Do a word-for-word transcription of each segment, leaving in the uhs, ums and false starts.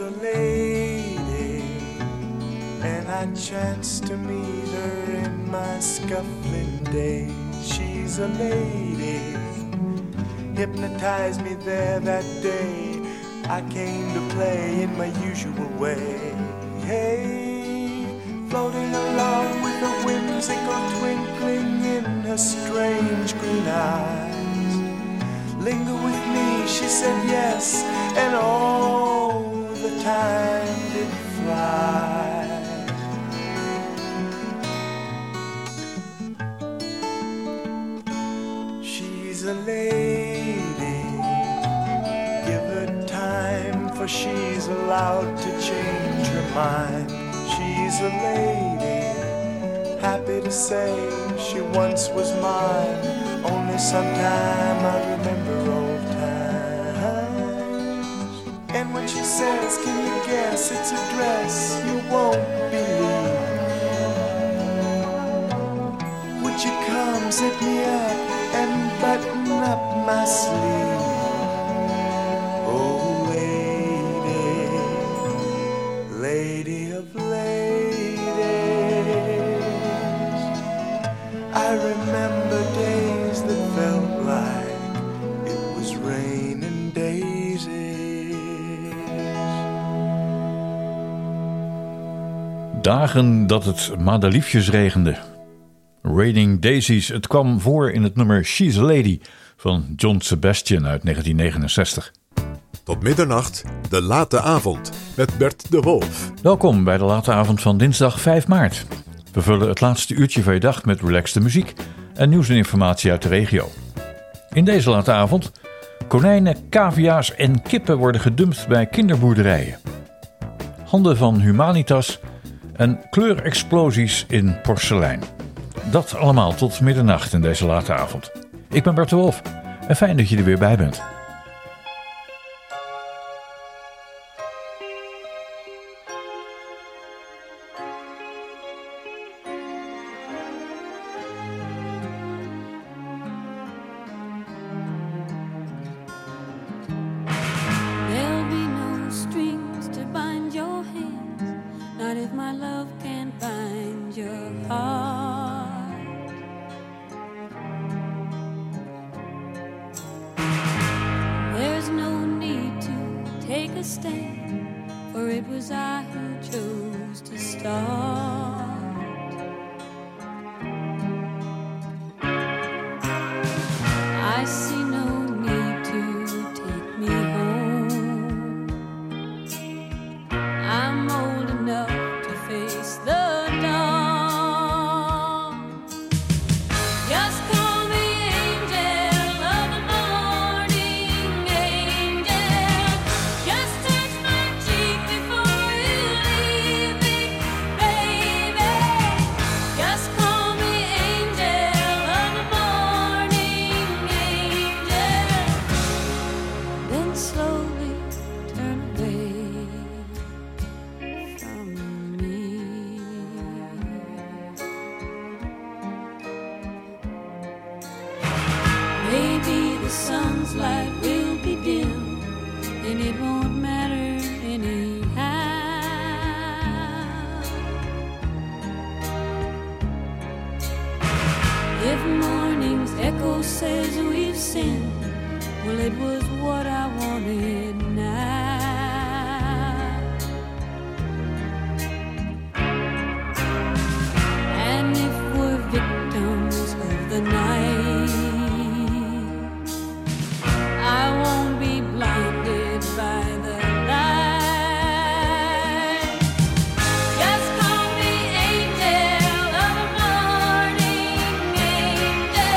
a lady, and I chanced to meet her in my scuffling days. She's a lady, hypnotized me there that day. I came to play in my usual way. Hey, floating along with a whimsical twinkling in her strange green eyes. Linger with me, she said yes, and all the time did fly. She's a lady, give her time, for she's allowed to change her mind. She's a lady, happy to say she once was mine. Only sometime I remember old times. And when she says, can you guess it's a dress you won't believe? Would you come set me up and button up my sleeve? Oh lady, lady of ladies, I remember days that felt like it was raining daisies. Dagen dat het madeliefjes regende. Raining Daisies, het kwam voor in het nummer She's a Lady van John Sebastian uit negentien negenenzestig. Tot middernacht, de late avond met Bert de Wolf. Welkom bij de late avond van dinsdag vijf maart. We vullen het laatste uurtje van je dag met relaxte muziek en nieuws en informatie uit de regio. In deze late avond, konijnen, cavia's en kippen worden gedumpt bij kinderboerderijen. Handen van Humanitas en kleurexplosies in porselein. Dat allemaal tot middernacht in deze late avond. Ik ben Bert de Wolf en fijn dat je er weer bij bent.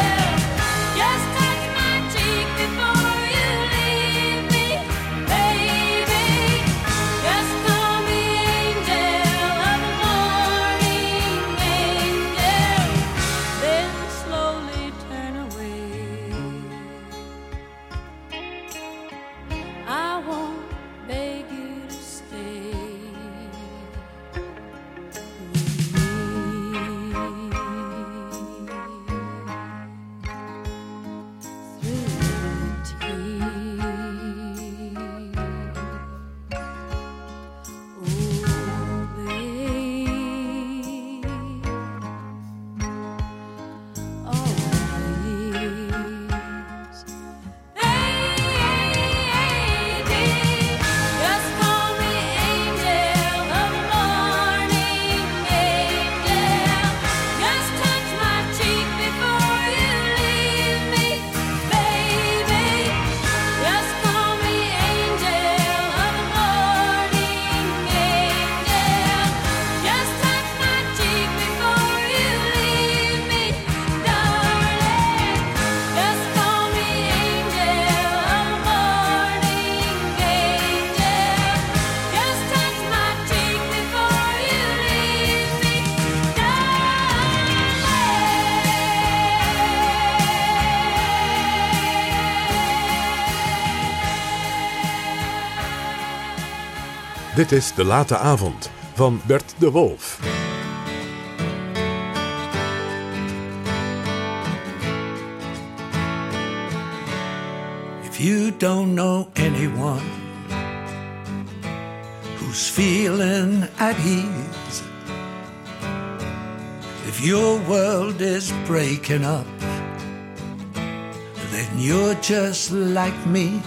Baby Dit is De Late Avond van Bert de Wolf. If you don't know anyone who's feeling at ease, if your world is breaking up, then you're just like me.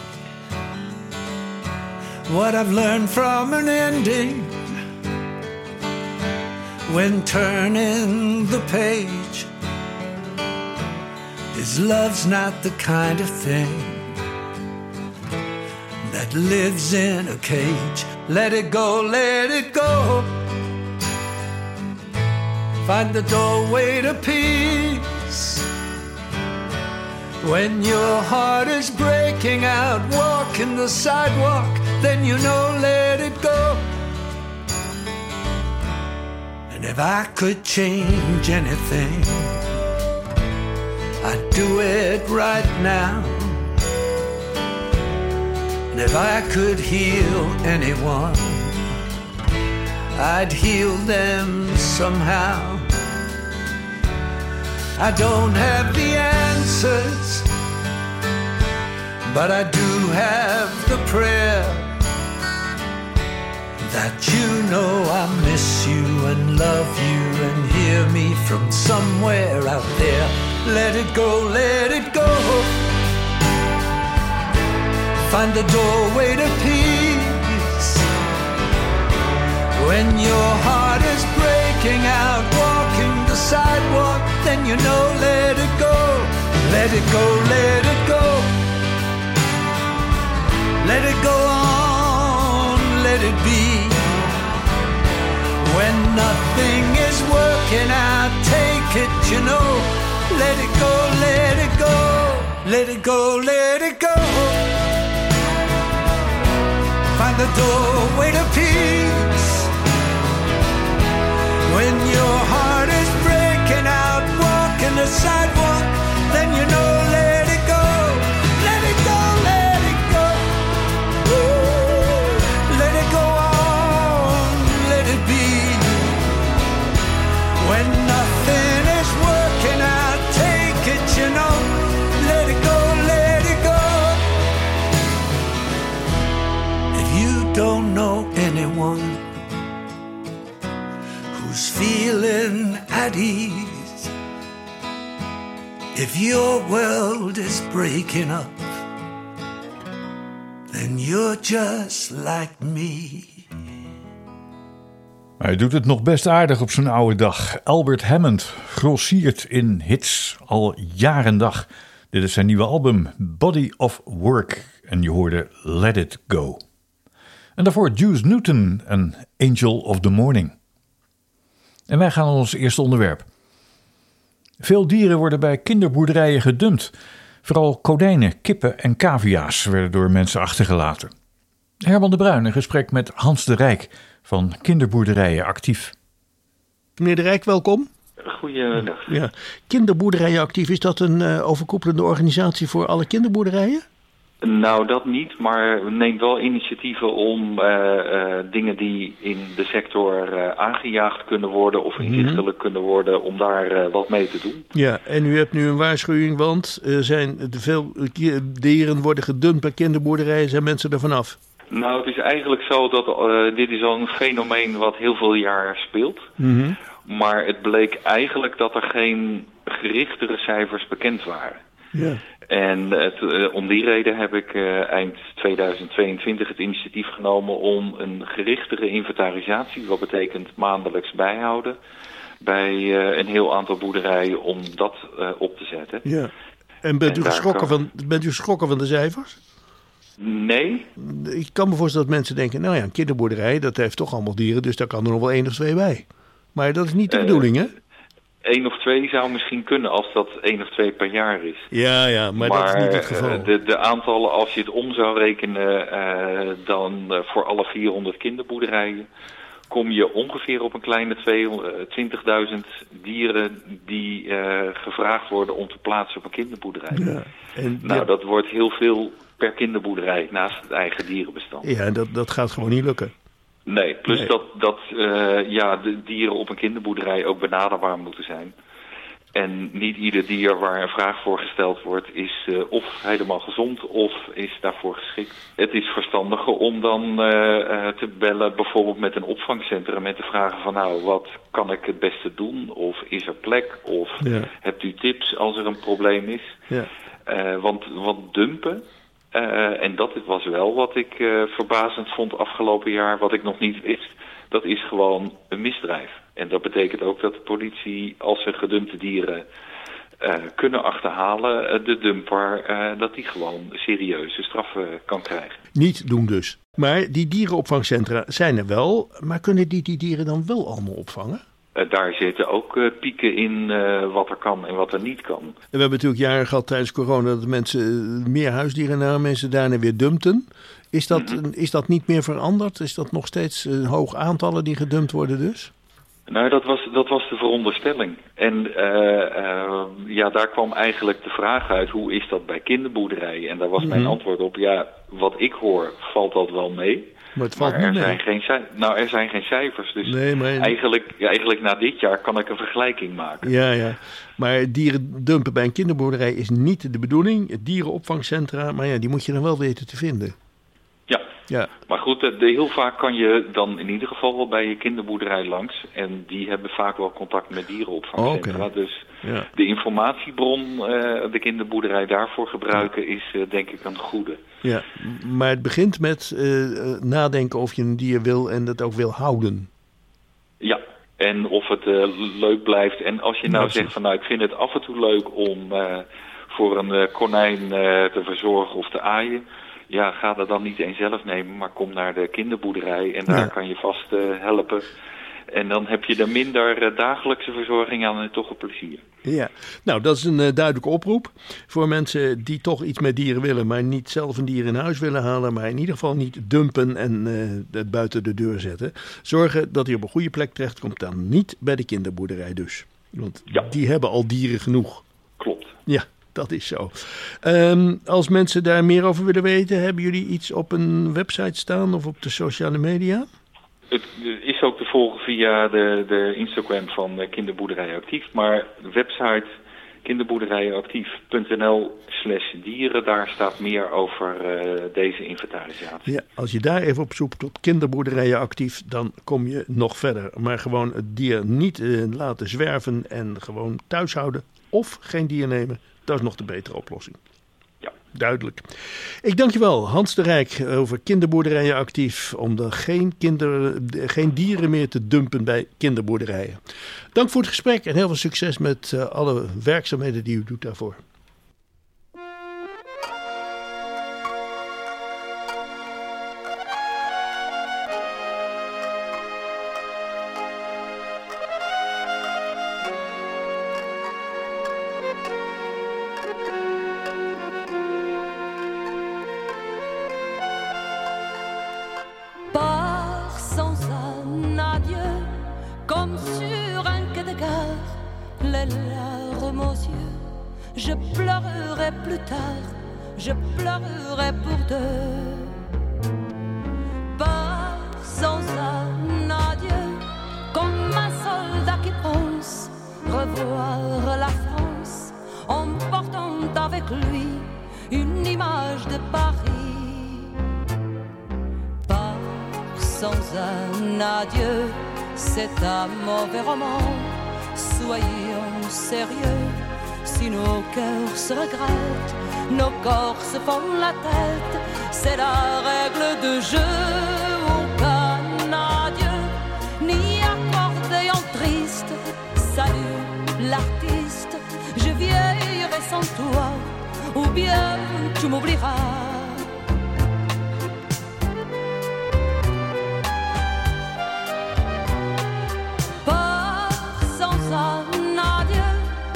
What I've learned from an ending when turning the page is love's not the kind of thing that lives in a cage. Let it go, let it go. Find the doorway to peace. When your heart is breaking out, walking the sidewalk, then you know, let it go. And if I could change anything, I'd do it right now. And if I could heal anyone, I'd heal them somehow. I don't have the answers, but I do have the prayer that you know I miss you and love you and hear me from somewhere out there. Let it go, let it go. Find the doorway to peace. When your heart is breaking out, walking the sidewalk, then you know, let it go. Let it go, let it go. Let it go on, let it be. When nothing is working out, take it, you know. Let it go, let it go. Let it go, let it go. Find the doorway to peace. When your heart is breaking out, walking the sidewalk, then you know, let it go. Let it go, let it go. Ooh, let it go on, let it be. When nothing is working out, take it, you know. Let it go, let it go. If you don't know anyone who's feeling at ease, if your world is breaking up, then you're just like me. Hij doet het nog best aardig op zijn oude dag. Albert Hammond grossiert in hits al jaar en dag. Dit is zijn nieuwe album Body of Work en je hoorde Let It Go. En daarvoor Juice Newton en Angel of the Morning. En wij gaan naar ons eerste onderwerp. Veel dieren worden bij kinderboerderijen gedumpt. Vooral konijnen, kippen en cavia's werden door mensen achtergelaten. Herman de Bruin in gesprek met Hans de Rijk van Kinderboerderijen Actief. Meneer de Rijk, welkom. Goeiedag. Ja. Kinderboerderijen Actief, is dat een uh, overkoepelende organisatie voor alle kinderboerderijen? Nou, dat niet, maar neemt wel initiatieven om uh, uh, dingen die in de sector uh, aangejaagd kunnen worden of inzichtelijk mm-hmm. kunnen worden, om daar uh, wat mee te doen. Ja, en u hebt nu een waarschuwing, want er zijn veel dieren worden gedumpt bij kinderboerderijen, zijn mensen er vanaf? Nou, het is eigenlijk zo dat uh, dit is al een fenomeen wat heel veel jaar speelt. Mm-hmm. Maar het bleek eigenlijk dat er geen gerichtere cijfers bekend waren. Ja. En het, uh, om die reden heb ik uh, eind tweeduizend tweeëntwintig het initiatief genomen om een gerichtere inventarisatie, wat betekent maandelijks bijhouden, bij uh, een heel aantal boerderijen om dat uh, op te zetten. Ja. En bent u, en geschrokken kan... van, bent u geschrokken van de cijfers? Nee. Ik kan me voorstellen dat mensen denken, nou ja, een kinderboerderij, dat heeft toch allemaal dieren, dus daar kan er nog wel één of twee bij. Maar dat is niet de uh, bedoeling, hè? Eén of twee zou misschien kunnen als dat één of twee per jaar is. Ja, ja, maar, maar dat is niet het geval. De, de aantallen, als je het om zou rekenen, uh, dan uh, voor alle vierhonderd kinderboerderijen, kom je ongeveer op een kleine twintigduizend dieren die uh, gevraagd worden om te plaatsen op een kinderboerderij. Ja. En, nou, ja. dat wordt heel veel per kinderboerderij naast het eigen dierenbestand. Ja, dat, dat gaat gewoon niet lukken. Nee, plus Nee. dat, dat uh, ja, de dieren op een kinderboerderij ook benaderbaar moeten zijn. En niet ieder dier waar een vraag voor gesteld wordt is uh, of helemaal gezond of is daarvoor geschikt. Het is verstandiger om dan uh, uh, te bellen bijvoorbeeld met een opvangcentrum en te vragen van nou, wat kan ik het beste doen? Of is er plek? Of Ja. hebt u tips als er een probleem is? Ja. Uh, want, want dumpen, uh, en dat was wel wat ik uh, verbazend vond afgelopen jaar, wat ik nog niet wist, dat is gewoon een misdrijf. En dat betekent ook dat de politie, als ze gedumpte dieren uh, kunnen achterhalen, uh, de dumper, uh, dat die gewoon serieuze straffen kan krijgen. Niet doen dus. Maar die dierenopvangcentra zijn er wel. Maar kunnen die die dieren dan wel allemaal opvangen? Uh, daar zitten ook uh, pieken in uh, wat er kan en wat er niet kan. En we hebben natuurlijk jaren gehad tijdens corona dat mensen uh, meer huisdieren namen, mensen daarna weer dumpten. Is dat, mm-hmm. is dat niet meer veranderd? Is dat nog steeds een hoog aantallen die gedumpt worden dus? Nou, dat was, dat was de veronderstelling. En uh, uh, ja, daar kwam eigenlijk de vraag uit, hoe is dat bij kinderboerderijen? En daar was mm-hmm. mijn antwoord op, ja, wat ik hoor, valt dat wel mee. Maar, het valt maar er, niet zijn mee. geen, nou, er zijn geen cijfers. Dus nee, maar... eigenlijk, eigenlijk na dit jaar kan ik een vergelijking maken. Ja, ja. Maar dieren dumpen bij een kinderboerderij is niet de bedoeling. Het dierenopvangcentra, maar ja, die moet je dan wel weten te vinden. Ja. Ja. Maar goed, de, de, heel vaak kan je dan in ieder geval wel bij je kinderboerderij langs. En die hebben vaak wel contact met dierenopvangcentra. Oh, okay. Dus ja. de informatiebron, uh, de kinderboerderij daarvoor gebruiken, is uh, denk ik een goede. Ja, maar het begint met uh, nadenken of je een dier wil en dat ook wil houden. Ja, en of het uh, leuk blijft. En als je nou ja, zegt van nou, ik vind het af en toe leuk om uh, voor een uh, konijn uh, te verzorgen of te aaien. Ja, ga dat dan niet eens zelf nemen, maar kom naar de kinderboerderij en daar ja. kan je vast uh, helpen. En dan heb je er minder uh, dagelijkse verzorging aan en toch een plezier. Ja, nou dat is een uh, duidelijke oproep voor mensen die toch iets met dieren willen, maar niet zelf een dier in huis willen halen, maar in ieder geval niet dumpen en uh, het buiten de deur zetten. Zorgen dat hij op een goede plek terechtkomt, dan niet bij de kinderboerderij dus. Want ja. die hebben al dieren genoeg. Klopt. Ja. Dat is zo. Um, als mensen daar meer over willen weten, hebben jullie iets op een website staan of op de sociale media? Het is ook te volgen via de, de Instagram van Kinderboerderij Actief. Maar de website kinderboerderijenactief.nl slash dieren, daar staat meer over uh, deze inventarisatie. Ja, als je daar even op zoekt op Kinderboerderijen Actief, dan kom je nog verder. Maar gewoon het dier niet uh, laten zwerven en gewoon thuis houden of geen dier nemen. Dat is nog de betere oplossing. Ja. Duidelijk. Ik dank je wel, Hans de Rijk, over Kinderboerderijen Actief. Om er geen, kinder, geen dieren meer te dumpen bij kinderboerderijen. Dank voor het gesprek en heel veel succes met uh, alle werkzaamheden die u doet daarvoor. Je pleurerai plus tard, je pleurerai pour deux. Pas sans un adieu, comme un soldat qui pense revoir la France, en portant avec lui une image de Paris. Pas sans un adieu, c'est un mauvais roman, soyons sérieux. Si nos cœurs se regrettent, nos corps se font la tête, c'est la règle de jeu. Aucun adieu, ni accordéon triste. Salut l'artiste, je vieillirai sans toi, ou bien tu m'oublieras. Pas sans un adieu,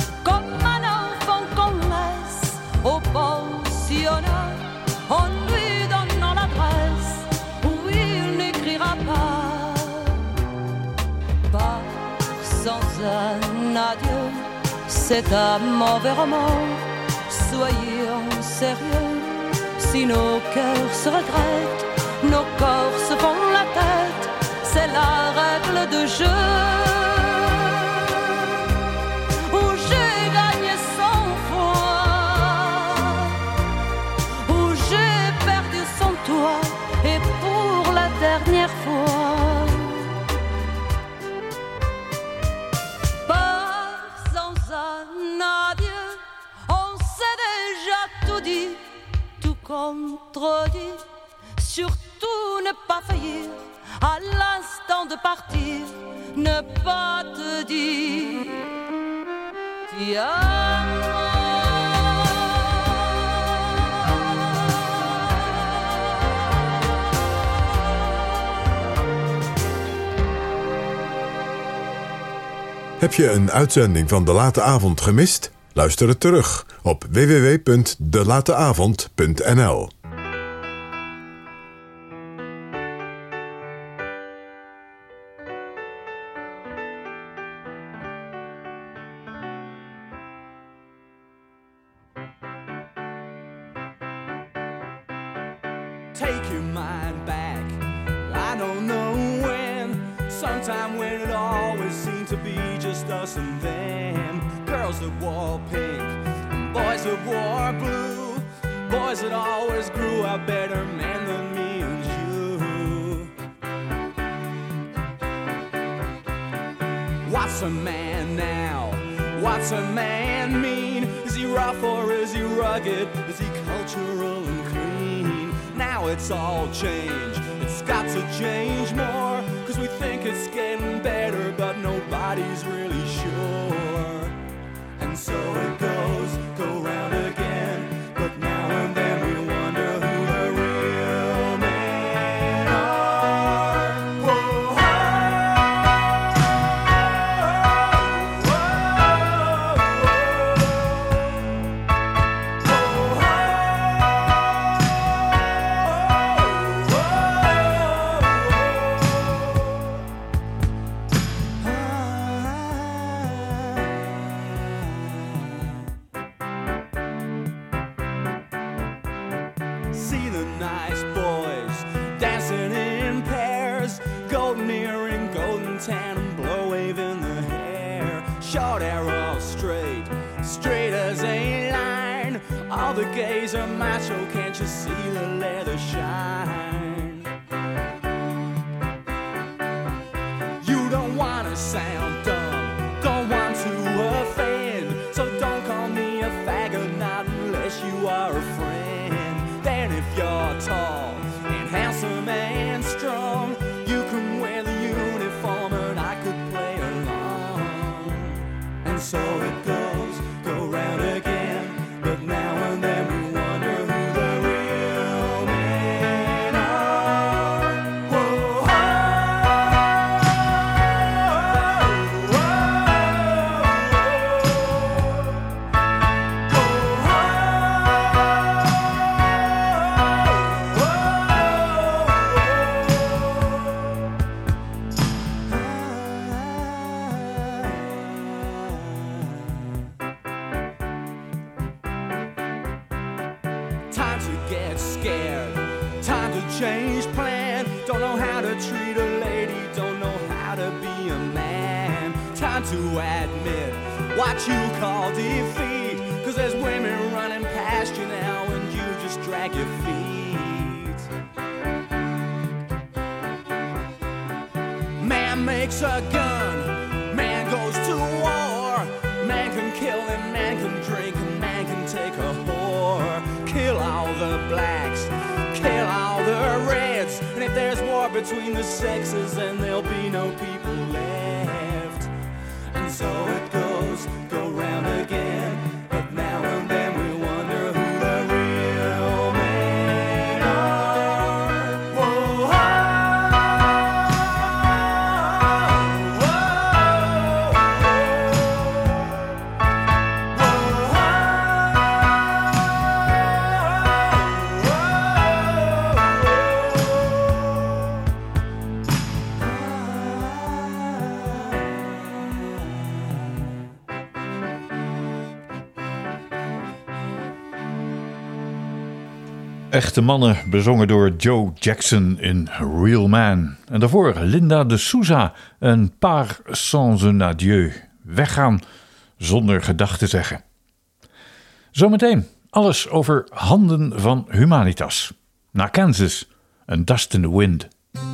au pensionnat, en lui donnant l'adresse où il n'écrira pas. Pas sans un adieu, c'est un mauvais roman, soyons sérieux. Si nos cœurs se regrettent, nos corps se font la tête, c'est la règle de jeu. Où j'ai gagné cent fois, où j'ai perdu sans toi, et pour la dernière fois. Pas sans un adieu, on s'est déjà tout dit, tout contredit. Surtout ne pas faillir à l'instant de partir, ne pas te dire ti amo. Heb je een uitzending van De Late Avond gemist? Luister het terug op w w w punt de late avond punt n l. Take your mind back, I don't know when. Sometime when it always seemed to be just us and them. Girls that wore pink, boys that wore blue. Boys that always grew up better men than me and you. What's a man now? What's a man mean? Is he rough or is he rugged? Is he cultural and clean? Now it's all changed, it's got to change more, 'cause we think it's getting better, but nobody's really sure. And so it goes, go round again, but now and then we wonder who the real men are. Whoa, see the nice boys dancing in pairs, golden earring, golden tan, and blow wave in the hair. Short hair all straight, straight as a line. All the gays are macho, can't you see the leather shine? You don't wanna sound dumb, don't want to offend, so don't call me a faggot, not unless you are a friend. Then if you're tall and handsome and strong, you can wear the uniform and I could play along. And so it goes, go round again, but now and then we wonder who the real men are. Whoa, time to get scared, time to change plan. Don't know how to treat a lady, don't know how to be a man. Time to admit what you call defeat, 'cause there's women running past you now and you just drag your feet. Man makes a gun, man goes to war. Man can kill and man can drink and man can take a whore. Kill all the blacks, kill all the reds, and if there's war between the sexes, then there'll be no people left. And so it goes, go round again, but now and then we wonder who the real men are. Whoa, Echte mannen, bezongen door Joe Jackson in Real Man. En daarvoor Linda de Souza en Part sans un adieu. Weggaan zonder gedag te zeggen. Zometeen alles over Handen van Humanitas. Na Kansas en Dust in the Wind.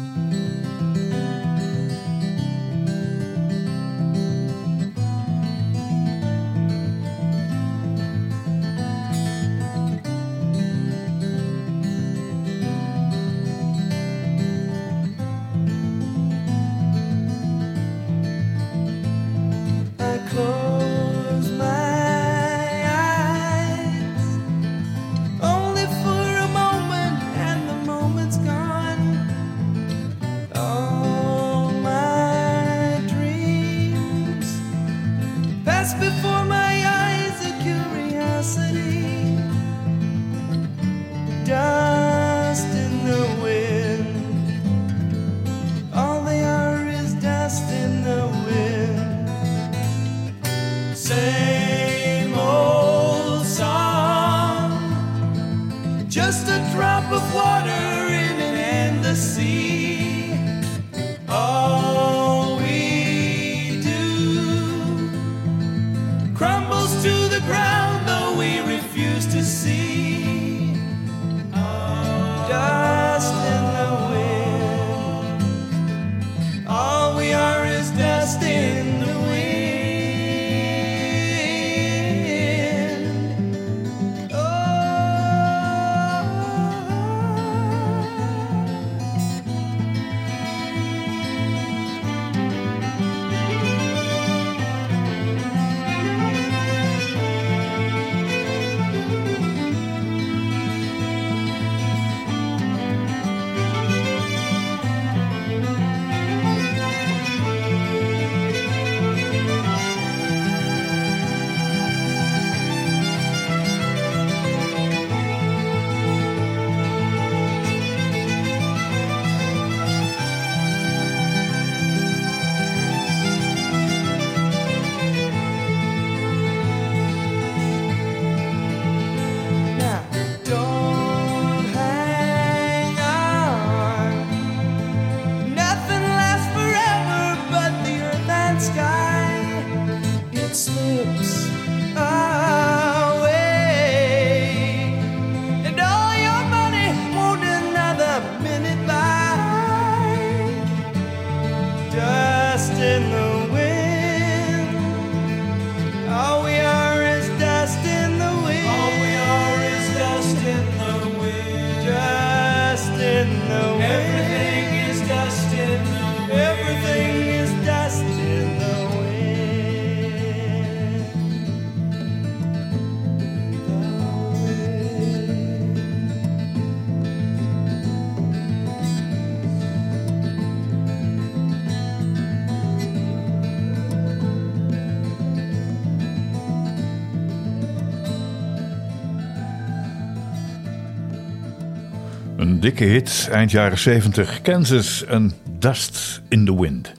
Een dikke hit, eind jaren zeventig, Kansas en Dust in the Wind.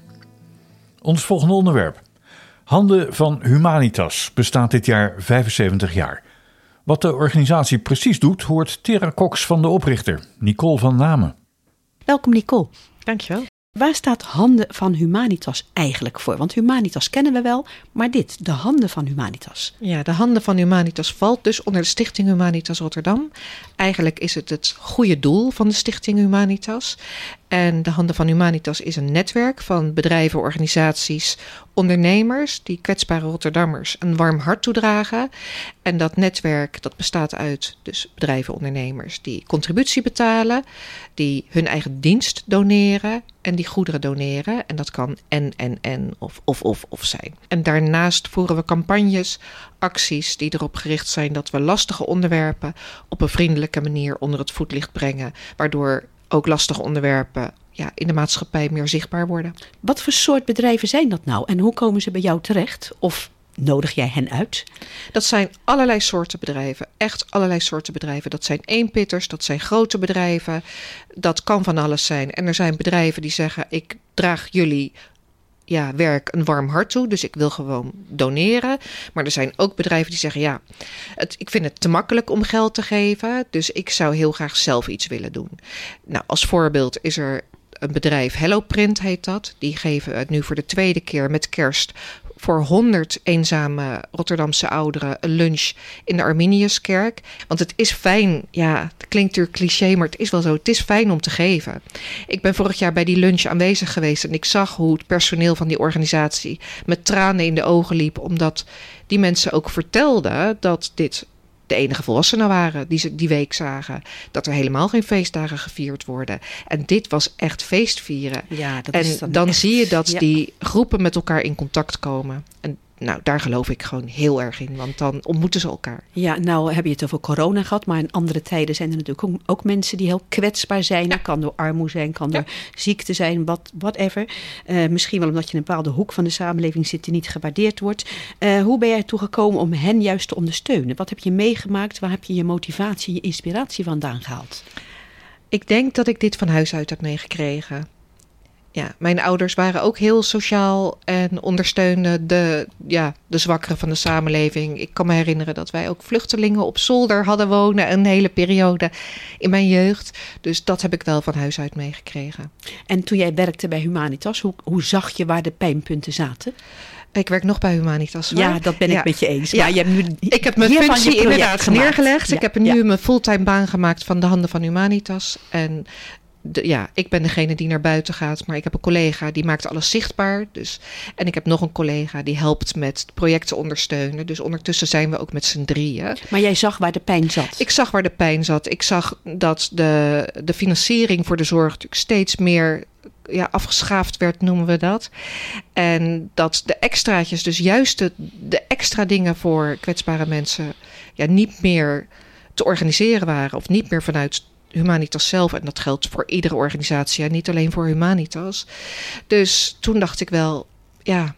Ons volgende onderwerp. Handen van Humanitas bestaat dit jaar vijfenzeventig jaar. Wat de organisatie precies doet, hoort Tera Cox van de oprichter, Nicole van Namen. Welkom Nicole. Dankjewel. Waar staat Handen van Humanitas eigenlijk voor? Want Humanitas kennen we wel, maar dit, de Handen van Humanitas. Ja, de Handen van Humanitas valt dus onder de Stichting Humanitas Rotterdam. Eigenlijk is het het goede doel van de Stichting Humanitas. En de Handen van Humanitas is een netwerk van bedrijven, organisaties, ondernemers die kwetsbare Rotterdammers een warm hart toedragen. En dat netwerk dat bestaat uit dus bedrijven, ondernemers die contributie betalen, die hun eigen dienst doneren en die goederen doneren. En dat kan en, en, en of, of, of, of zijn. En daarnaast voeren we campagnes, acties die erop gericht zijn dat we lastige onderwerpen op een vriendelijke manier onder het voetlicht brengen, waardoor ook lastige onderwerpen ja, in de maatschappij meer zichtbaar worden. Wat voor soort bedrijven zijn dat nou en hoe komen ze bij jou terecht? Of nodig jij hen uit? Dat zijn allerlei soorten bedrijven, echt allerlei soorten bedrijven. Dat zijn eenpitters, dat zijn grote bedrijven, dat kan van alles zijn. En er zijn bedrijven die zeggen, ik draag jullie ja, werk een warm hart toe. Dus ik wil gewoon doneren. Maar er zijn ook bedrijven die zeggen, ja, het, ik vind het te makkelijk om geld te geven. Dus ik zou heel graag zelf iets willen doen. Nou, als voorbeeld is er een bedrijf, HelloPrint heet dat. Die geven het nu voor de tweede keer met kerst voor honderd eenzame Rotterdamse ouderen een lunch in de Arminiuskerk. Want het is fijn, ja, het klinkt natuurlijk cliché, maar het is wel zo. Het is fijn om te geven. Ik ben vorig jaar bij die lunch aanwezig geweest en ik zag hoe het personeel van die organisatie met tranen in de ogen liep, omdat die mensen ook vertelden dat dit de enige volwassenen waren die ze die week zagen. Dat er helemaal geen feestdagen gevierd worden. En dit was echt feestvieren. Ja, dat en is dan dan echt, zie je dat ja. die groepen met elkaar in contact komen. En nou, daar geloof ik gewoon heel erg in. Want dan ontmoeten ze elkaar. Ja, nou heb je het over corona gehad. Maar in andere tijden zijn er natuurlijk ook, ook mensen die heel kwetsbaar zijn. Dat kan door armoede zijn, kan door ziekte zijn, what, whatever. Uh, misschien wel omdat je in een bepaalde hoek van de samenleving zit die niet gewaardeerd wordt. Uh, hoe ben jij ertoe gekomen om hen juist te ondersteunen? Wat heb je meegemaakt? Waar heb je je motivatie, je inspiratie vandaan gehaald? Ik denk dat ik dit van huis uit heb meegekregen. Ja, mijn ouders waren ook heel sociaal en ondersteunden de, ja, de zwakkeren van de samenleving. Ik kan me herinneren dat wij ook vluchtelingen op zolder hadden wonen een hele periode in mijn jeugd. Dus dat heb ik wel van huis uit meegekregen. En toen jij werkte bij Humanitas, hoe, hoe zag je waar de pijnpunten zaten? Ik werk nog bij Humanitas. Hoor. Ja, dat ben ik ja. met je eens. Ja. Maar je hebt nu ik heb mijn functie inderdaad gemaakt. neergelegd. Ja. Ik heb nu ja. mijn fulltime baan gemaakt van de handen van Humanitas. En de, ja, ik ben degene die naar buiten gaat. Maar ik heb een collega die maakt alles zichtbaar. Dus, en ik heb nog een collega die helpt met projecten ondersteunen. Dus ondertussen zijn we ook met z'n drieën. Maar jij zag waar de pijn zat? Ik zag waar de pijn zat. Ik zag dat de, de financiering voor de zorg natuurlijk steeds meer ja, afgeschaafd werd, noemen we dat. En dat de extraatjes, dus juist de, de extra dingen voor kwetsbare mensen, ja, niet meer te organiseren waren. Of niet meer vanuit Humanitas zelf. En dat geldt voor iedere organisatie en niet alleen voor Humanitas. Dus toen dacht ik wel, ja,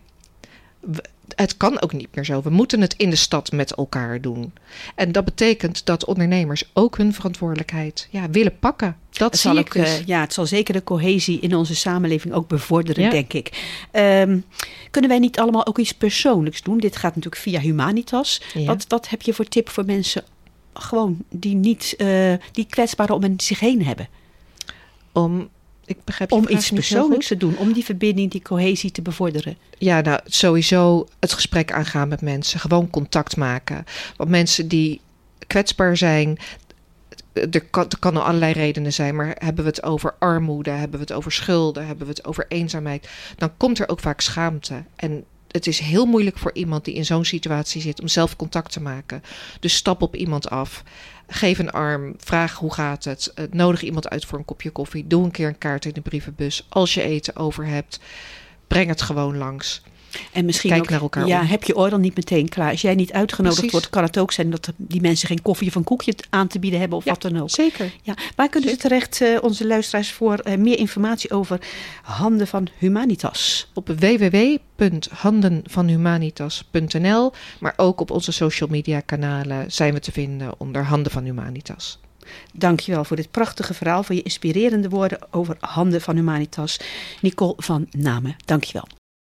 het kan ook niet meer zo. We moeten het in de stad met elkaar doen. En dat betekent dat ondernemers ook hun verantwoordelijkheid ja, willen pakken. Dat het zie zal ik ook, dus. uh, ja, het zal zeker de cohesie in onze samenleving ook bevorderen, ja. denk ik. Um, kunnen wij niet allemaal ook iets persoonlijks doen? Dit gaat natuurlijk via Humanitas. Ja. Wat, wat heb je voor tip voor mensen gewoon die niet uh, die kwetsbaren om zich heen hebben? Om Ik begrijp je om vraag iets niet persoonlijks heel te doen, om die verbinding, die cohesie te bevorderen. Ja, nou, sowieso het gesprek aangaan met mensen. Gewoon contact maken. Want mensen die kwetsbaar zijn, er kan, er kan allerlei redenen zijn, maar hebben we het over armoede, hebben we het over schulden, hebben we het over eenzaamheid, dan komt er ook vaak schaamte. En het is heel moeilijk voor iemand die in zo'n situatie zit om zelf contact te maken. Dus stap op iemand af. Geef een arm, vraag hoe gaat het. Uh, nodig iemand uit voor een kopje koffie. Doe een keer een kaart in de brievenbus. Als je eten over hebt, breng het gewoon langs. En misschien Kijk ook, naar elkaar ja, om. heb je oordeel niet meteen klaar. Als jij niet uitgenodigd Precies. wordt, kan het ook zijn dat die mensen geen koffie of een koekje aan te bieden hebben of Ja, wat dan ook. Zeker. Ja, waar kunnen ze terecht, uh, onze luisteraars, voor uh, meer informatie over Handen van Humanitas? Op w w w punt handen van humanitas punt n l, maar ook op onze social media kanalen zijn we te vinden onder Handen van Humanitas. Dankjewel voor dit prachtige verhaal, voor je inspirerende woorden over Handen van Humanitas. Nicole van Namen, dankjewel.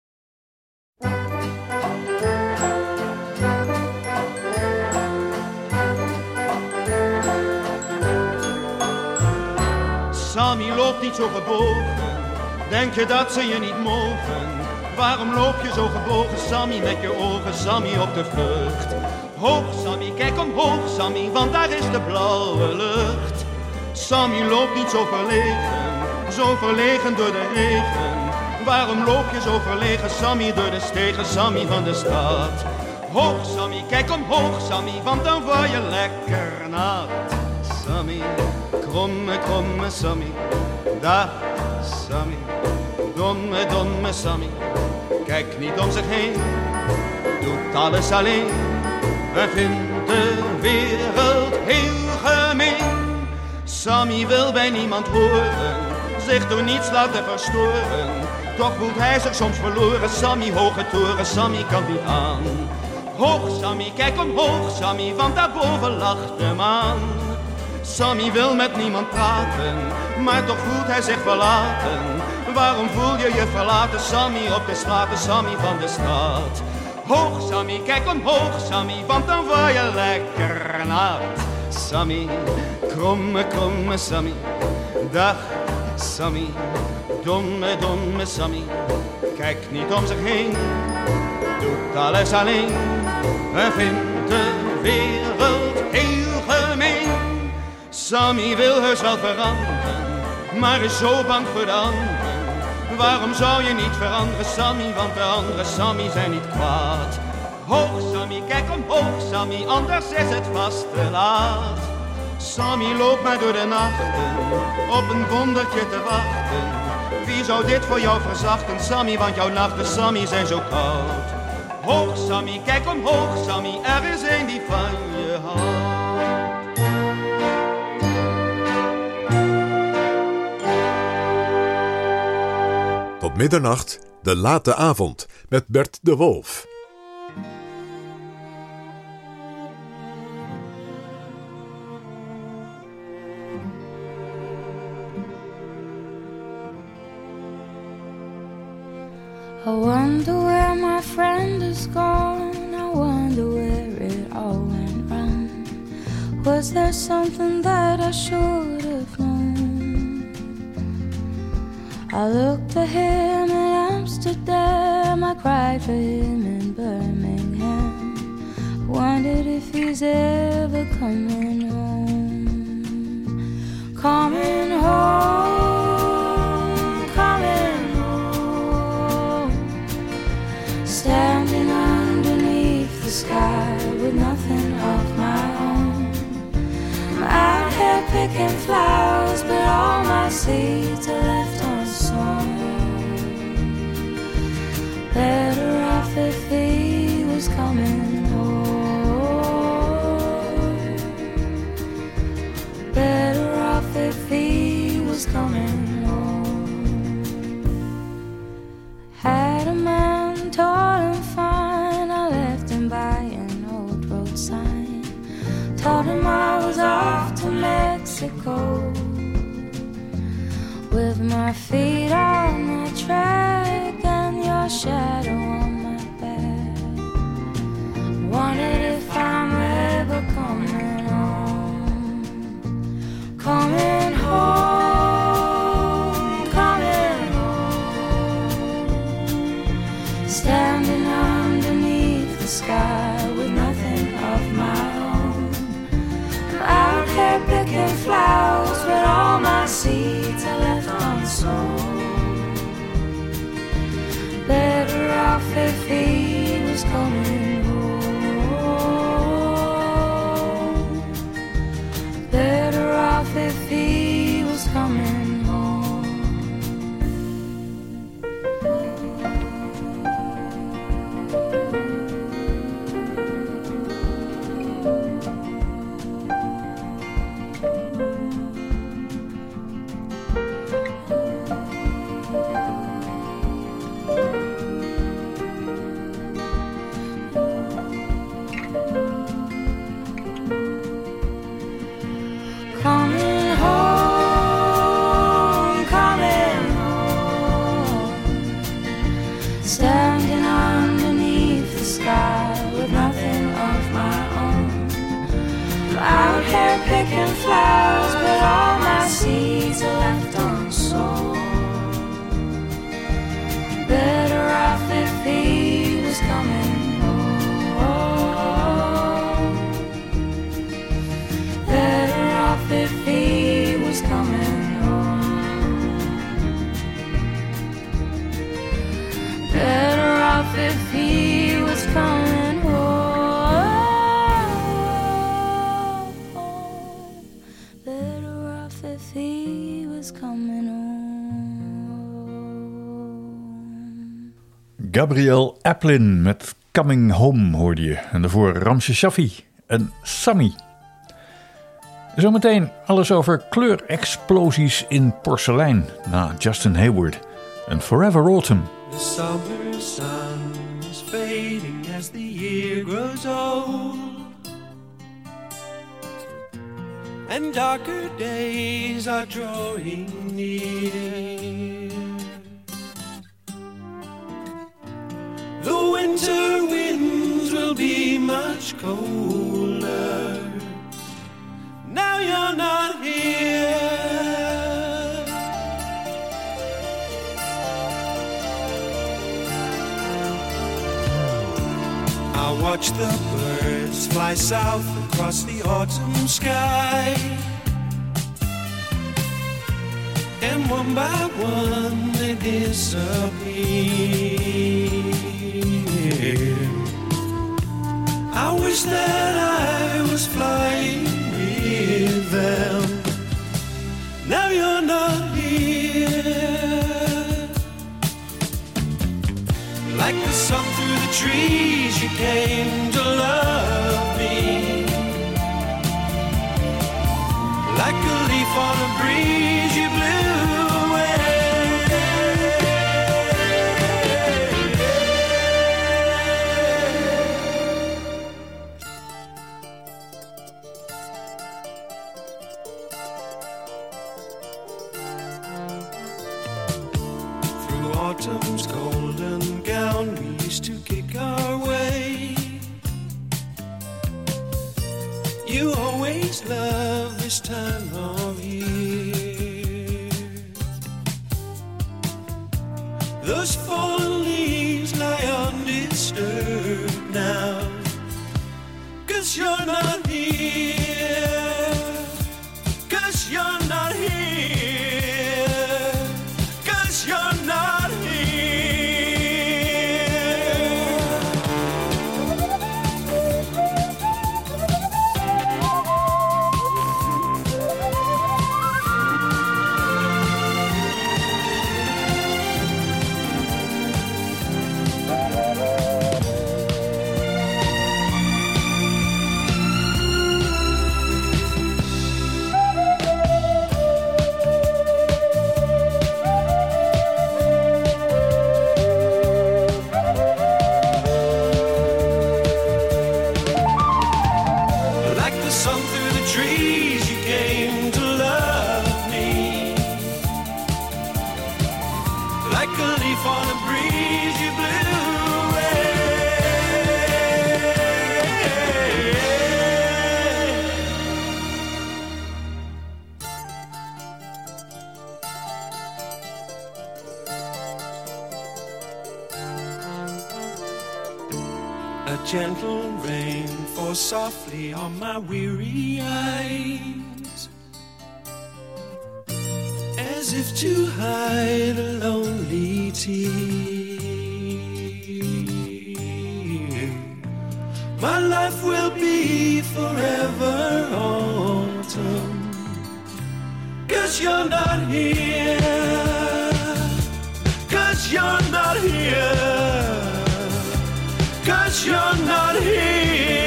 Sammy loopt niet zo gebogen, denk je dat ze je niet mogen? Waarom loop je zo gebogen, Sammy, met je ogen, Sammy, op de vlucht? Hoog, Sammy, kijk omhoog, Sammy, want daar is de blauwe lucht. Sammy loopt niet zo verlegen, zo verlegen door de regen. Waarom loop je zo verlegen, Sammy, door de stegen, Sammy, van de stad? Hoog, Sammy, kijk omhoog, Sammy, want dan word je lekker nat. Sammy, kromme, kromme Sammy, dag Sammy, domme, domme Sammy. Kijk niet om zich heen, doet alles alleen en vindt de wereld heel gemeen. Sammy wil bij niemand horen, zich door niets laten verstoren. Toch voelt hij zich soms verloren, Sammy, hoge toren, Sammy kan niet aan. Hoog Sammy, kijk omhoog Sammy, want daarboven lacht de maan. Sammy wil met niemand praten, maar toch voelt hij zich verlaten. Waarom voel je je verlaten, Sammy, op de straten, Sammy van de stad? Hoog, Sammy, kijk omhoog, Sammy, want dan word je lekker nat. Sammy, kromme, kromme Sammy, dag Sammy, domme, domme Sammy. Kijkt niet om zich heen, doet alles alleen en vindt de wereld heel gemeen. Sammy wil heus wel veranderen, maar is zo bang voor de anderen. Waarom zou je niet veranderen, Sammy, want de andere Sammy zijn niet kwaad. Hoog Sammy, kijk omhoog Sammy, anders is het vast te laat. Sammy loopt maar door de nachten, op een wondertje te wachten. Wie zou dit voor jou verzachten, Sammy, want jouw nachten, Sammy, zijn zo koud. Hoog Sammy, kijk omhoog Sammy, er is een die van je houdt. Tot middernacht, de late avond, met Bert de Wolf. I wonder where my friend is gone. I wonder where it all went wrong. Was there something that I should have known? I looked at him in Amsterdam, I cried for him in Birmingham. Wondered if he's ever coming home. Coming home, coming home. Standing underneath the sky with nothing of my own. I'm out here picking flowers, but all my seeds are left unsown. Better off if he was coming home. Better off if he was coming home. Had a man tall and fine, I left him by an old road sign. Told him I was off to Mexico, with my feet on the track and your shadow on my back. Wondered if I'm ever coming home. Coming home, coming home. Standing underneath the sky with nothing of my own. I'm out here picking flowers, but all my seeds are left unsown. Better off if he was coming home. Better off if he was coming home. Coming home, coming home. Standing underneath the sky with nothing of my own. I'm out here picking flowers, but all my seeds are left unsown. Better off if he was coming home. Better off if he was coming home. Better off if he was coming home. Better off if he was coming home. Gabrielle Aplin met Coming Home hoorde je. En daarvoor Ramse Shaffi en Sammy. Zometeen alles over kleurexplosies in porselein na Justin Hayward en Forever Autumn. The summer sun is fading as the year grows old, and darker days are drawing near. The winter winds will be much colder. Now you're not here. I watch the birds fly south across the autumn sky, and one by one they disappear. I wish that I was flying with them. Now you're not here. Like the sun through the trees, you came to love me. Like a leaf on a breeze, you blew away. Through autumn's golden gown, we used to kick our way. You always love this time of year. Those fallen leaves lie undisturbed now, 'cause you're not here. 'Cause you're not here. 'Cause you're not here. Gentle rain falls softly on my weary eyes, as if to hide a lonely tear. My life will be forever autumn, 'cause you're not here. 'Cause you're not here. 'Cause you're not here.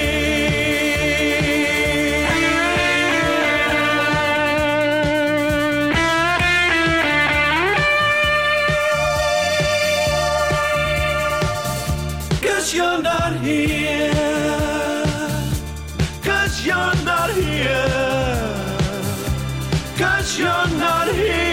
'Cause you're not here. 'Cause you're not here. 'Cause you're not here.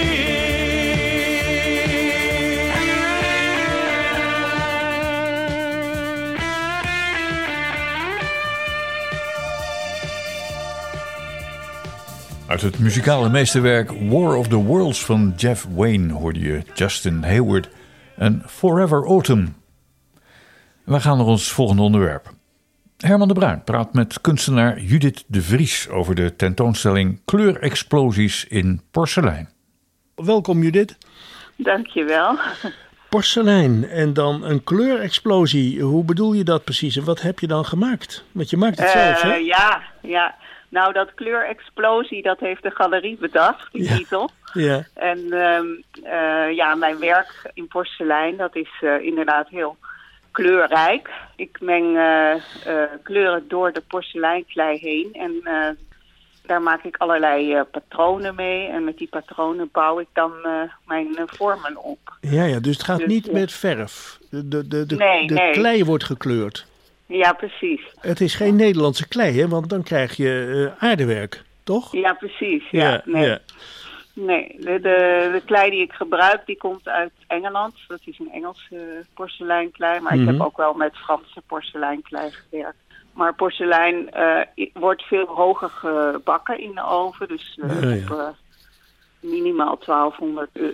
Uit het muzikale meesterwerk War of the Worlds van Jeff Wayne hoorde je Justin Hayward en Forever Autumn. We gaan naar ons volgende onderwerp. Herman de Bruin praat met kunstenaar Judith de Vries over de tentoonstelling Kleurexplosies in porselein. Welkom Judith. Dankjewel. Porselein en dan een kleurexplosie. Hoe bedoel je dat precies en wat heb je dan gemaakt? Want je maakt het uh, zelf, hè? Ja, ja. Nou, dat kleurexplosie, dat heeft de galerie bedacht, die ja. titel. Ja. En um, uh, ja, mijn werk in porselein, dat is uh, inderdaad heel kleurrijk. Ik meng uh, uh, kleuren door de porseleinklei heen en uh, daar maak ik allerlei uh, patronen mee. En met die patronen bouw ik dan uh, mijn uh, vormen op. Ja, ja, dus het gaat dus, niet uh, met verf. De, de, de, de, nee, de nee. klei wordt gekleurd. Ja, precies. Het is geen Nederlandse klei, hè? Want dan krijg je uh, aardewerk, toch? Ja, precies. Ja, ja, nee. ja. Nee, de, de, de klei die ik gebruik, die komt uit Engeland. Dat is een Engelse uh, porseleinklei. Maar mm-hmm. ik heb ook wel met Franse porseleinklei gewerkt. Maar porselein uh, wordt veel hoger gebakken in de oven. Dus uh, ja, ja. op uh, minimaal twaalfhonderd uh,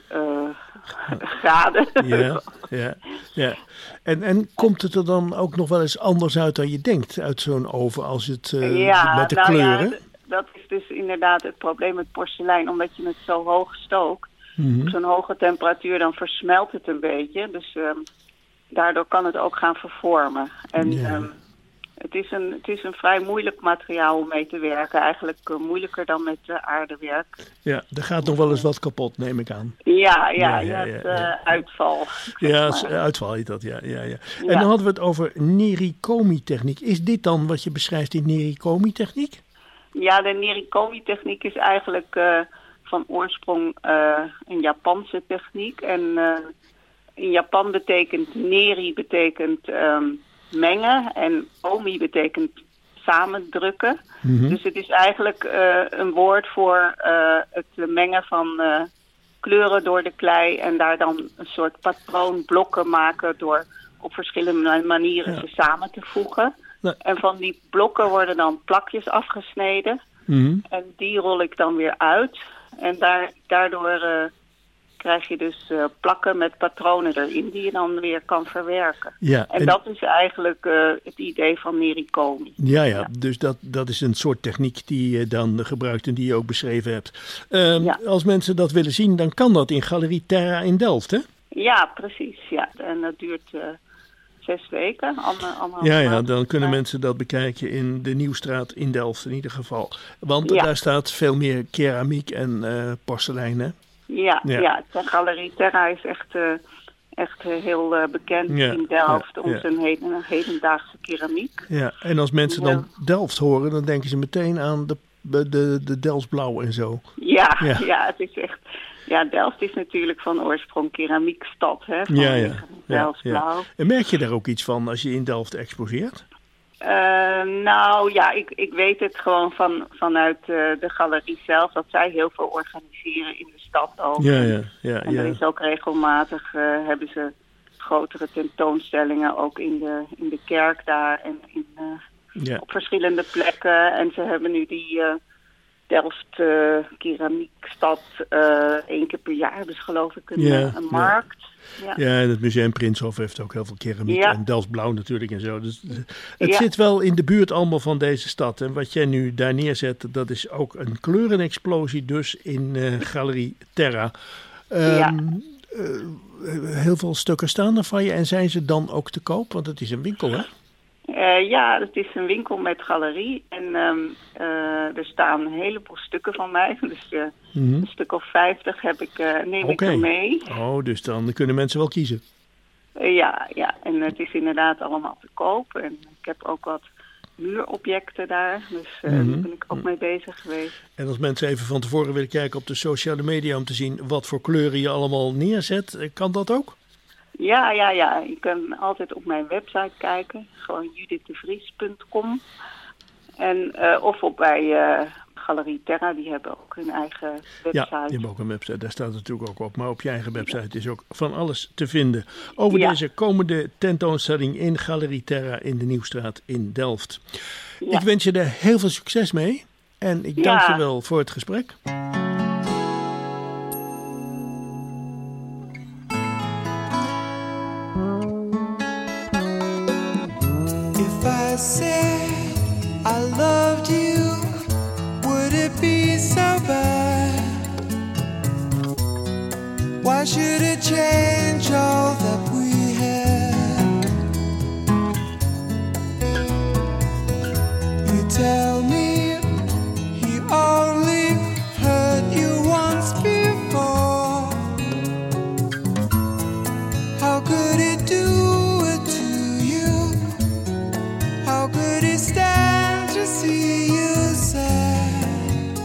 graden. Ja, ja, ja. En, en komt het er dan ook nog wel eens anders uit dan je denkt uit zo'n oven als het uh, ja, met de nou kleuren? Ja, dat is dus inderdaad het probleem met porselein. Omdat je het zo hoog stookt, mm-hmm. op zo'n hoge temperatuur, dan versmelt het een beetje. Dus um, daardoor kan het ook gaan vervormen. En ja. um, het, is een, het is een vrij moeilijk materiaal om mee te werken. Eigenlijk uh, moeilijker dan met uh, aardewerk. Ja, er gaat nog wel eens wat kapot, neem ik aan. Ja, ja, ja, ja, ja, ja. Uh, uitval. Ja, uitval heet dat, ja, ja, ja. En ja. dan hadden we het over nerikomi-techniek. Is dit dan wat je beschrijft in nerikomi-techniek? Ja, de nerikomi-techniek is eigenlijk uh, van oorsprong uh, een Japanse techniek. En uh, in Japan betekent neri betekent um, mengen en omi betekent samendrukken. Mm-hmm. Dus het is eigenlijk uh, een woord voor uh, het mengen van uh, kleuren door de klei en daar dan een soort patroonblokken maken door op verschillende manieren ja. ze samen te voegen. Nee. En van die blokken worden dan plakjes afgesneden. Mm-hmm. En die rol ik dan weer uit. En daar, daardoor uh, krijg je dus uh, plakken met patronen erin die je dan weer kan verwerken. Ja, en, en dat is eigenlijk uh, het idee van nerikomi. Ja, ja, ja. Dus dat, dat is een soort techniek die je dan gebruikt en die je ook beschreven hebt. Uh, ja. Als mensen dat willen zien, dan kan dat in Galerie Terra in Delft, hè? Ja, precies. Ja. En dat duurt... Uh, Zes weken. Allemaal, ja, ja, dan kunnen mensen dat bekijken in de Nieuwstraat in Delft in ieder geval. Want ja. daar staat veel meer keramiek en uh, porselein, hè? Ja, ja. ja, de Galerie Terra is echt, uh, echt uh, heel uh, bekend ja. in Delft ja. om ja. zijn heden, hedendaagse keramiek. Ja, en als mensen ja. dan Delft horen, dan denken ze meteen aan de, de, de Delftsblauw en zo. Ja, ja, ja, het is echt... Ja, Delft is natuurlijk van oorsprong keramiekstad, hè? Van ja, ja. Delftsblauw. Ja, ja. En merk je daar ook iets van als je in Delft exposeert? Uh, nou ja, ik, ik weet het gewoon van, vanuit uh, de galerie zelf, dat zij heel veel organiseren in de stad ook. Ja, ja, ja, en er ja. is ook regelmatig, uh, hebben ze grotere tentoonstellingen ook in de, in de kerk daar en in, uh, ja. op verschillende plekken. En ze hebben nu die... Uh, Delft uh, keramiekstad, uh, één keer per jaar hebben ze geloof ik een, ja, een markt. Ja. ja, en het Museum Prinsenhof heeft ook heel veel keramiek ja. en Delftsblauw natuurlijk en zo. Dus het ja. zit wel in de buurt allemaal van deze stad. En wat jij nu daar neerzet, dat is ook een kleurenexplosie dus in uh, Galerie Terra. Um, ja. uh, heel veel stukken staan er van je en zijn ze dan ook te koop? Want het is een winkel, hè? Uh, ja, het is een winkel met galerie en um, uh, er staan een heleboel stukken van mij. Dus uh, mm-hmm. een stuk of vijftig heb ik, uh, neem okay. ik er mee. Oh, dus dan kunnen mensen wel kiezen. Uh, ja, ja, en het is inderdaad allemaal te koop. En ik heb ook wat muuropjecten daar, dus uh, mm-hmm. daar ben ik ook mee bezig geweest. En als mensen even van tevoren willen kijken op de sociale media om te zien wat voor kleuren je allemaal neerzet, kan dat ook? Ja, ja, ja. Je kan altijd op mijn website kijken. Gewoon judith de vries punt com. En, uh, of op bij uh, Galerie Terra, die hebben ook hun eigen website. Ja, die hebben ook een website. Daar staat het natuurlijk ook op. Maar op je eigen website is ook van alles te vinden. Over ja. deze komende tentoonstelling in Galerie Terra in de Nieuwstraat in Delft. Ja. Ik wens je er heel veel succes mee. En ik dank ja. je wel voor het gesprek. Said I loved you, would it be so bad? Why should it change all that we had? You tell me he only hurt you once before. How could it do it to you? How could he stand to see you sad?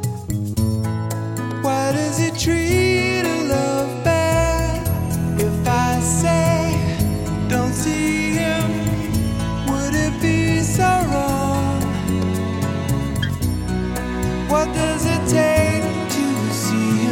Why does he treat a love bad? If I say don't see him, would it be so wrong? What does it take to see him?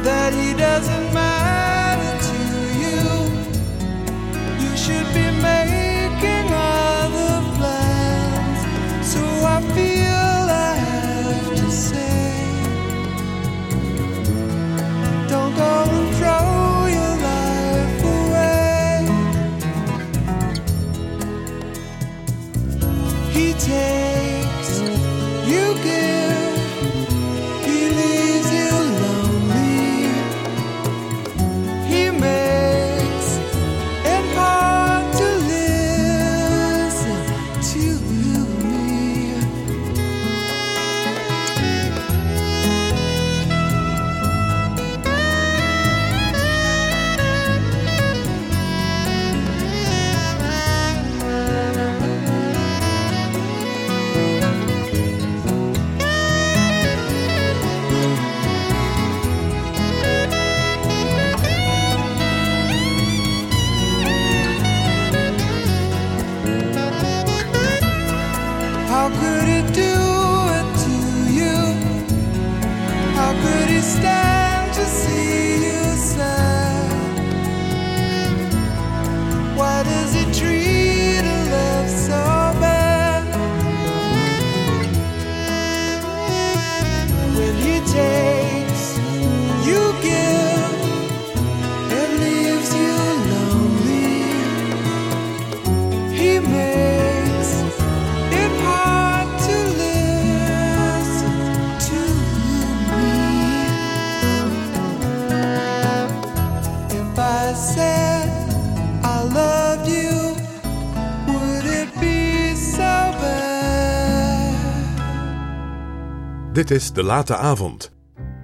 that he doesn't matter to you. You should be making other plans. So I feel I have to say, don't go and throw your life away. He takes, you give, he leaves you lonely. He makes it hard to listen to me. How could he do it to you? How could he stand to see you sad? Why does he treat a love so bad? When he takes, you give, and leaves you lonely. He makes it hard to listen to me. If I said I loved you, would it be so bad? Dit is De Late Avond.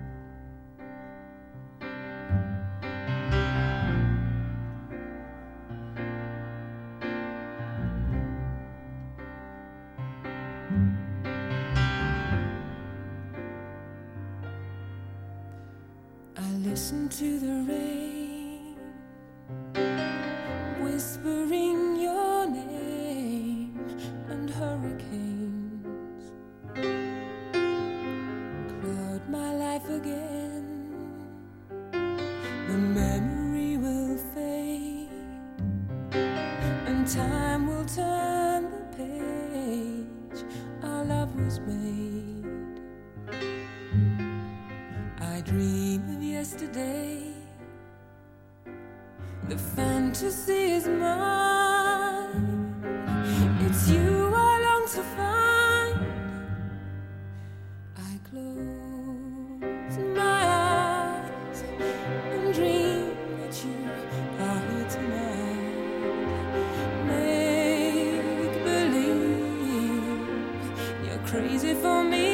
I listen to the rain, whispering your name, and hurricanes cloud my life again. The memory will fade, and time will turn the page. Our love was made. I dream of yesterday. The fantasy is mine. It's you I long to find. I close my eyes and dream that you are here tonight. Make believe you're crazy for me.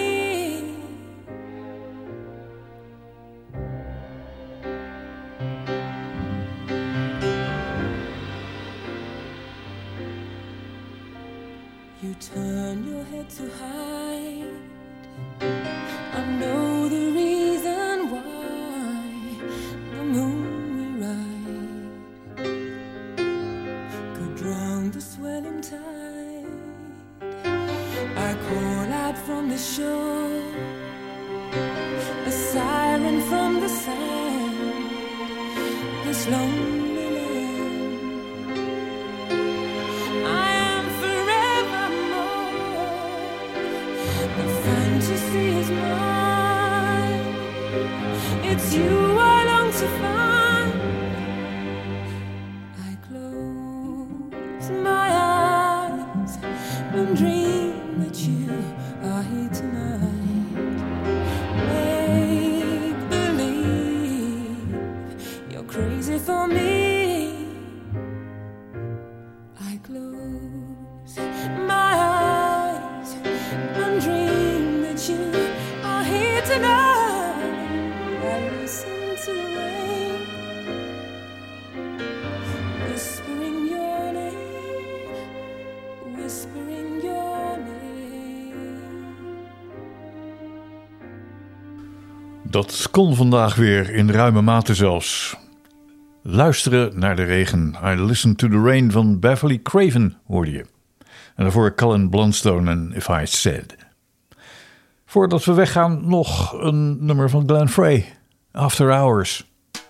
You turn your head to hide. I know the reason why. The moon we ride could drown the swelling tide. I call out from the shore, a siren from the sand. This lonely land, I am forevermore. The fantasy is mine. It's you I long to find. I close my eyes and dream that you are here tonight. Make believe you're crazy for me. I close my eyes and dream that you are here tonight. I listen to the rain, whispering your name, whispering your name. Dat kon vandaag weer in ruime mate zelfs. Luisteren naar de regen. I Listen to the Rain van Beverly Craven hoorde je. En daarvoor Cullen Blunstone en If I Said. Voordat we weggaan nog een nummer van Glenn Frey. After Hours.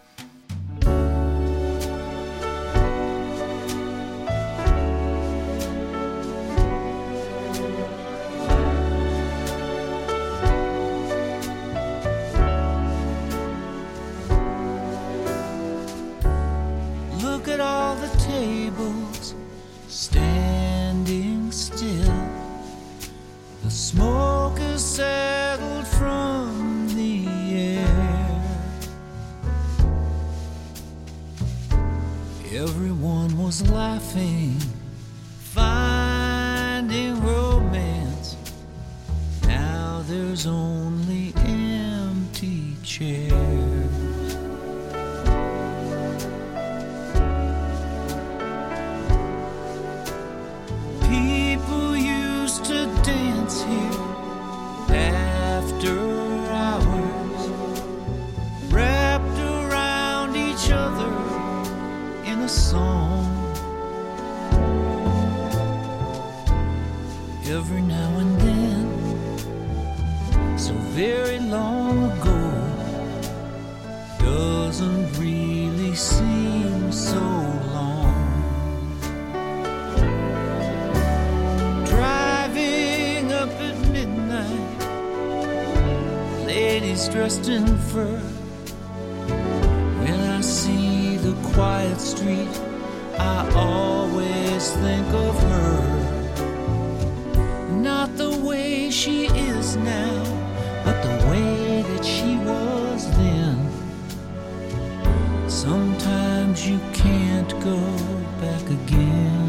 Look at all the tables standing still. The smoke is settled from the air. Everyone was laughing, finding romance. Now there's only empty chairs. People used to dance here after hours, wrapped around each other in a song. Every now and then, so very long ago, doesn't really seem so long. Driving up at midnight, ladies dressed in fur. When I see the quiet street, I always think of her. Not the way she is now, but the way that she was then. Sometimes you can't go back again.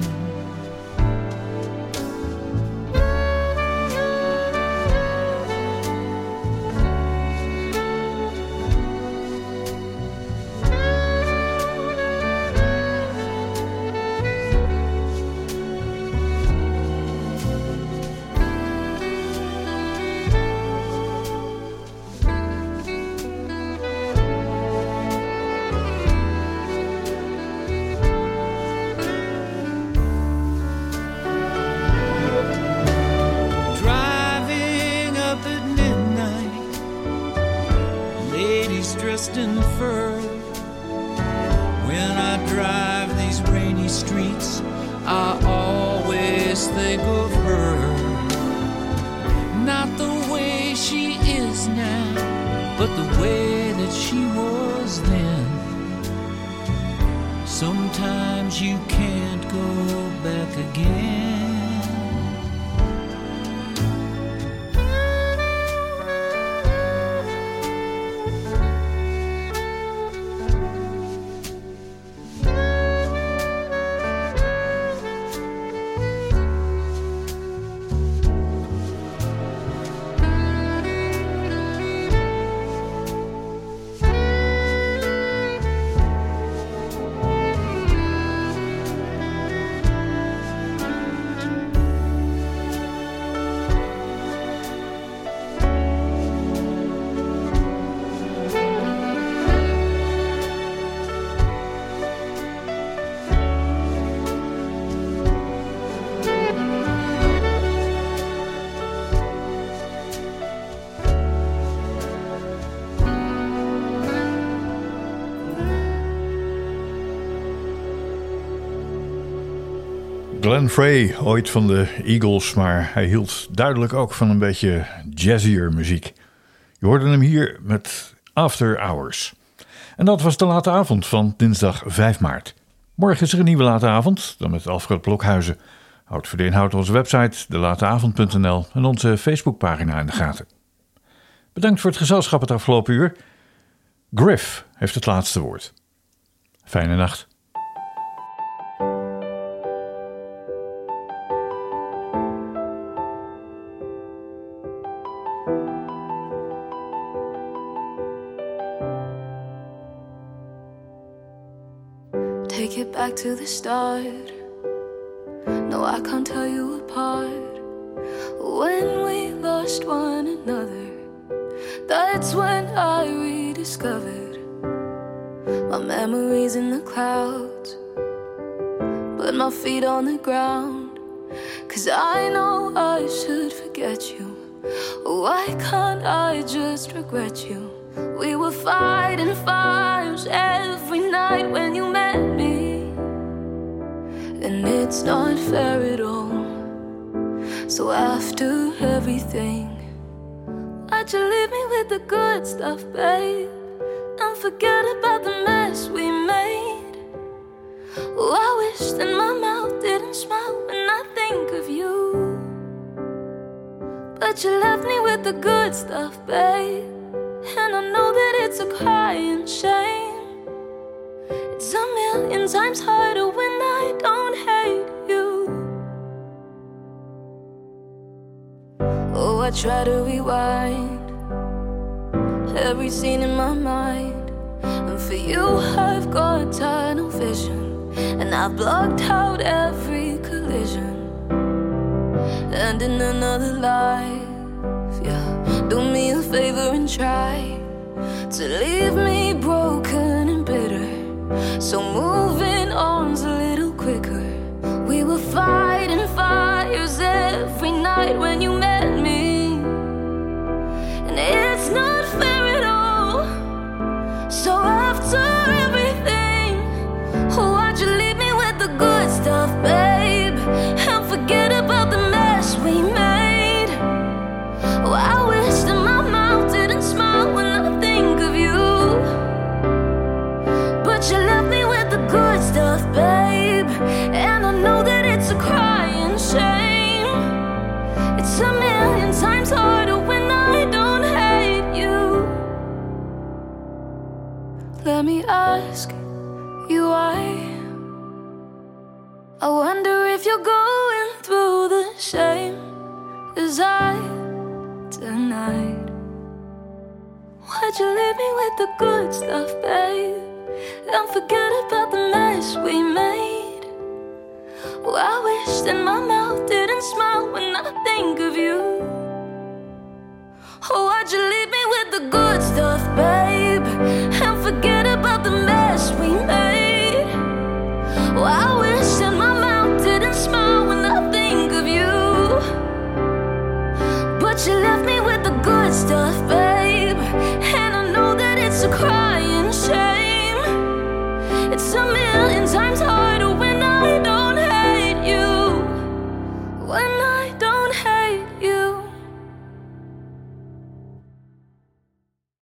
Dressed in fur. When I drive these rainy streets, I always think of her. Not the way she is now, but the way that she was then. Sometimes you can't go back again. Glenn Frey, ooit van de Eagles, maar hij hield duidelijk ook van een beetje jazzier muziek. Je hoorde hem hier met After Hours. En dat was de late avond van dinsdag vijf maart. Morgen is er een nieuwe late avond, dan met Alfred Blokhuizen. Houd voor de inhoud onze website, de lateavond punt n l en onze Facebookpagina in de gaten. Bedankt voor het gezelschap het afgelopen uur. Griff heeft het laatste woord. Fijne nacht. Take it back to the start. No, I can't tell you apart. When we lost one another, that's when I rediscovered my memories in the clouds, but my feet on the ground. 'Cause I know I should forget you. Why can't I just regret you? We were fine. it's not fair at all. So after everything, why'd you leave me with the good stuff, babe, and forget about the mess we made? Oh, I wish that my mouth didn't smile when I think of you. But you left me with the good stuff, babe, and I know that it's a crying shame. It's a million times harder when I don't hate you. Oh, I try to rewind every scene in my mind, and for you I've got tunnel vision, and I've blocked out every collision. And in another life, yeah, do me a favor and try to leave me broken and bitter, so moving on's a little quicker. We were fighting fires every night when you met me, and it's not fair at all. So after everything, why'd you leave me with the good stuff, babe, and forget about the mess we made? Oh, I wish that my mouth didn't smile when I think of you. But you left me with the good stuff, babe, and I know that it's a crying shame. It's a million times harder when I don't hate you. Let me ask you why. I wonder if you're going through the same as I tonight. Why'd you leave me with the good stuff, babe, and forget about the mess we made? Oh, I wish that my mouth didn't smile when I think of you. Oh, why'd you leave me with the good stuff, babe, and forget about the mess we made? Oh, I wish that my mouth didn't smile when I think of you. But you left me with the good stuff, babe, and I know that it's a crying shame. It's a million